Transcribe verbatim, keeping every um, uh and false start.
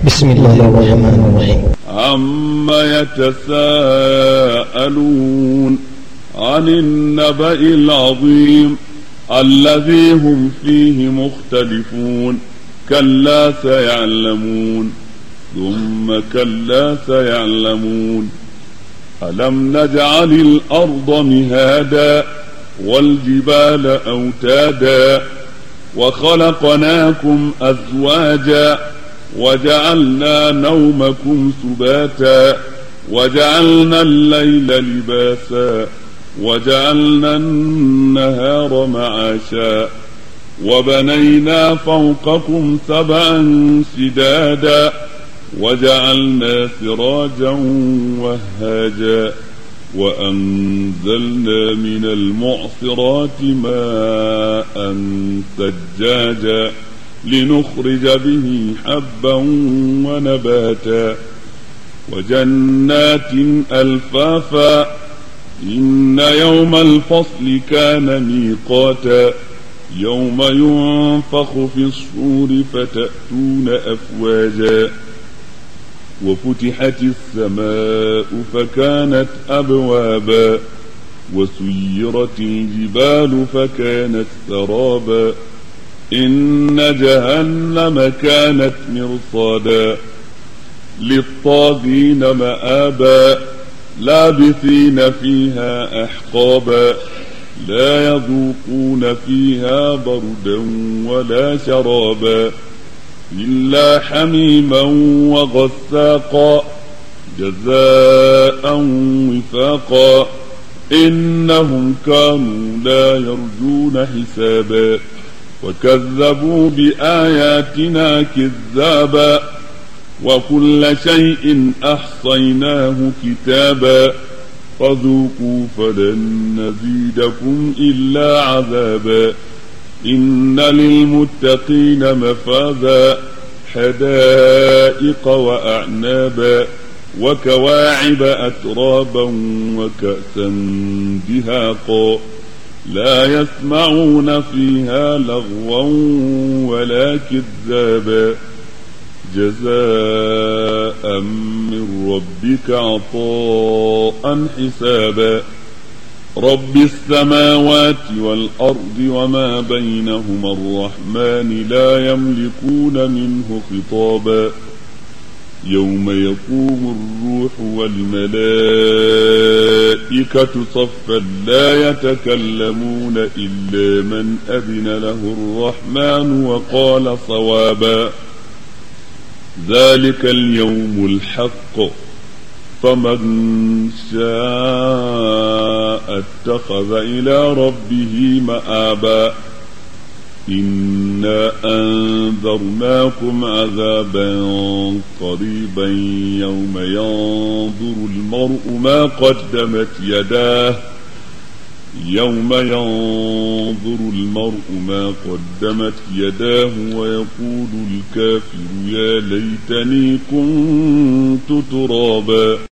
بسم الله الرحمن الرحيم. عما يتساءلون عن النبأ العظيم الذي هم فيه مختلفون كلا سيعلمون ثم كلا سيعلمون ألم نجعل الأرض مهادا والجبال أوتادا وخلقناكم أزواجا وجعلنا نومكم سباتا وجعلنا الليل لباسا وجعلنا النهار معاشا وبنينا فوقكم سبعا شدادا وجعلنا سراجا وهاجا وأنزلنا من المعصرات ماء ثجاجا لنخرج به حبا ونباتا وجنات ألفافا إن يوم الفصل كان ميقاتا يوم ينفخ في الصور فتأتون أفواجا وفتحت السماء فكانت أبوابا وسيرت الجبال فكانت سرابا إن جهنم كانت مرصادا للطاغين مآبا لابثين فيها أحقابا لا يذوقون فيها بردا ولا شرابا إلا حميما وغساقا جزاء وفاقا إنهم كانوا لا يرجون حسابا وكذبوا بآياتنا كذابا وكل شيء أحصيناه كتابا فذوقوا فلن نزيدكم إلا عذابا إن للمتقين مفازا حدائق وأعنابا وكواعب أترابا وكأسا دهاقا لا يسمعون فيها لغوا ولا كذابا جزاء من ربك عطاء حسابا رب السماوات والأرض وما بينهما الرحمن لا يملكون منه خطابا يوم يقوم الروح والملائكة صفا لا يتكلمون إلا من أذن له الرحمن وقال صوابا ذلك اليوم الحق فمن شاء اتخذ إلى ربه مآبا إنا أنذرناكم عذابا قريبا يوم ينظر المرء ما قدمت يداه يوم ينظر المرء ما قدمت يداه ويقول الكافر يا ليتني كنت ترابا.